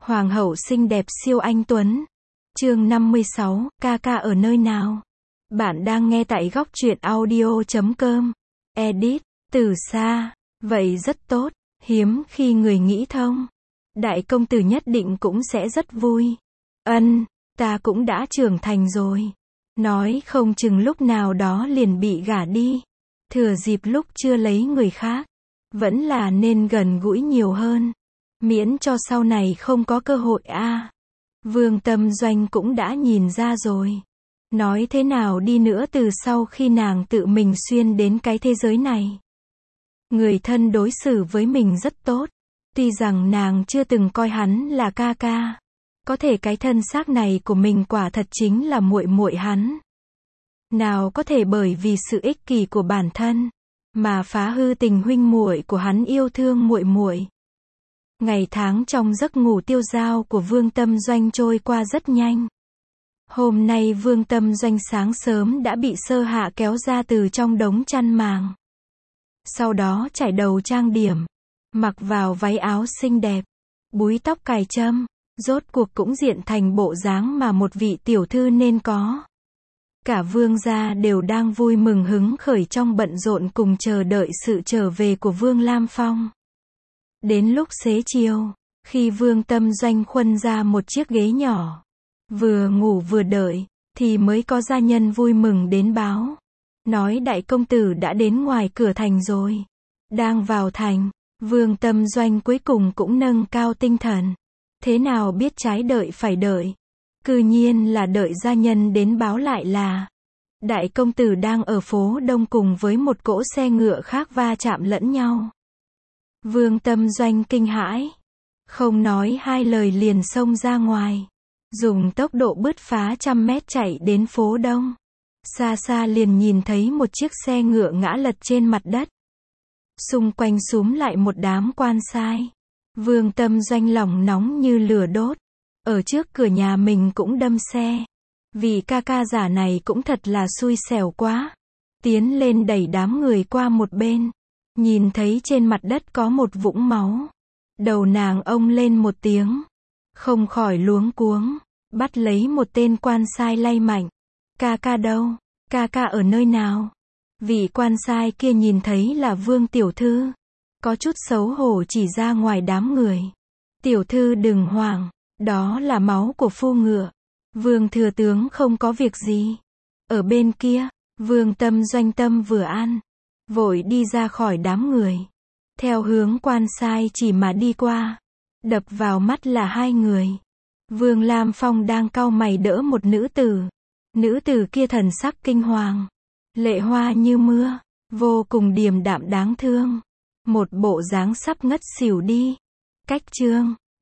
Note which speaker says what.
Speaker 1: Hoàng hậu xinh đẹp siêu anh tuấn. Chương 56, ca ca ở nơi nào? Bạn đang nghe tại góc truyện audio.com. Edit, từ xa. Vậy rất tốt, hiếm khi người nghĩ thông. Đại công tử nhất định cũng sẽ rất vui. Ta cũng đã trưởng thành rồi. Nói không chừng lúc nào đó liền bị gả đi. Thừa dịp lúc chưa lấy người khác. Vẫn là nên gần gũi nhiều hơn. Miễn cho sau này không có cơ hội a. Vương Tâm Doanh cũng đã nhìn ra rồi. Nói thế nào đi nữa từ sau khi nàng tự mình xuyên đến cái thế giới này. Người thân đối xử với mình rất tốt. Tuy rằng nàng chưa từng coi hắn là ca ca. Có thể cái thân xác này của mình quả thật chính là muội muội hắn. Nào có thể bởi vì sự ích kỷ của bản thân mà phá hư tình huynh muội của hắn yêu thương muội muội. Ngày tháng trong giấc ngủ tiêu dao của Vương Tâm Doanh trôi qua rất nhanh. Hôm nay Vương Tâm Doanh sáng sớm đã bị Sơ Hạ kéo ra từ trong đống chăn màng. Sau đó chải đầu trang điểm, mặc vào váy áo xinh đẹp, búi tóc cài trâm, rốt cuộc cũng diện thành bộ dáng mà một vị tiểu thư nên có. Cả Vương gia đều đang vui mừng hứng khởi trong bận rộn cùng chờ đợi sự trở về của Vương Lam Phong. Đến lúc xế chiều, khi Vương Tâm Doanh khuân ra một chiếc ghế nhỏ, vừa ngủ vừa đợi, thì mới có gia nhân vui mừng đến báo. Nói đại công tử đã đến ngoài cửa thành rồi. Đang vào thành, Vương Tâm Doanh cuối cùng cũng nâng cao tinh thần. Thế nào biết trái đợi phải đợi. Cư nhiên là đợi gia nhân đến báo lại là đại công tử đang ở phố Đông cùng với một cỗ xe ngựa khác va chạm lẫn nhau. Vương Tâm Doanh kinh hãi, không nói hai lời liền xông ra ngoài, dùng tốc độ bứt phá 100 mét chạy đến phố Đông. Xa xa liền nhìn thấy một chiếc xe ngựa ngã lật trên mặt đất. Xung quanh xúm lại một đám quan sai. Vương Tâm Doanh lòng nóng như lửa đốt. Ở trước cửa nhà mình cũng đâm xe. Vì ca ca giả này cũng thật là xui xẻo quá. Tiến lên đẩy đám người qua một bên. Nhìn thấy trên mặt đất có một vũng máu. Đầu nàng ông lên một tiếng. Không khỏi luống cuống. Bắt lấy một tên quan sai lay mạnh. Ca ca đâu? Ca ca ở nơi nào? Vị quan sai kia nhìn thấy là Vương tiểu thư. Có chút xấu hổ chỉ ra ngoài đám người. Tiểu thư đừng hoảng. Đó là máu của phu ngựa. Vương thừa tướng không có việc gì. Ở bên kia, Vương Tâm Doanh tâm vừa an. Vội đi ra khỏi đám người. Theo hướng quan sai chỉ mà đi qua. Đập vào mắt là hai người. Vương Lam Phong đang cau mày đỡ một nữ tử. Nữ tử kia thần sắc kinh hoàng. Lệ hoa như mưa. Vô cùng điềm đạm đáng thương. Một bộ dáng sắp ngất xỉu đi. Cách chương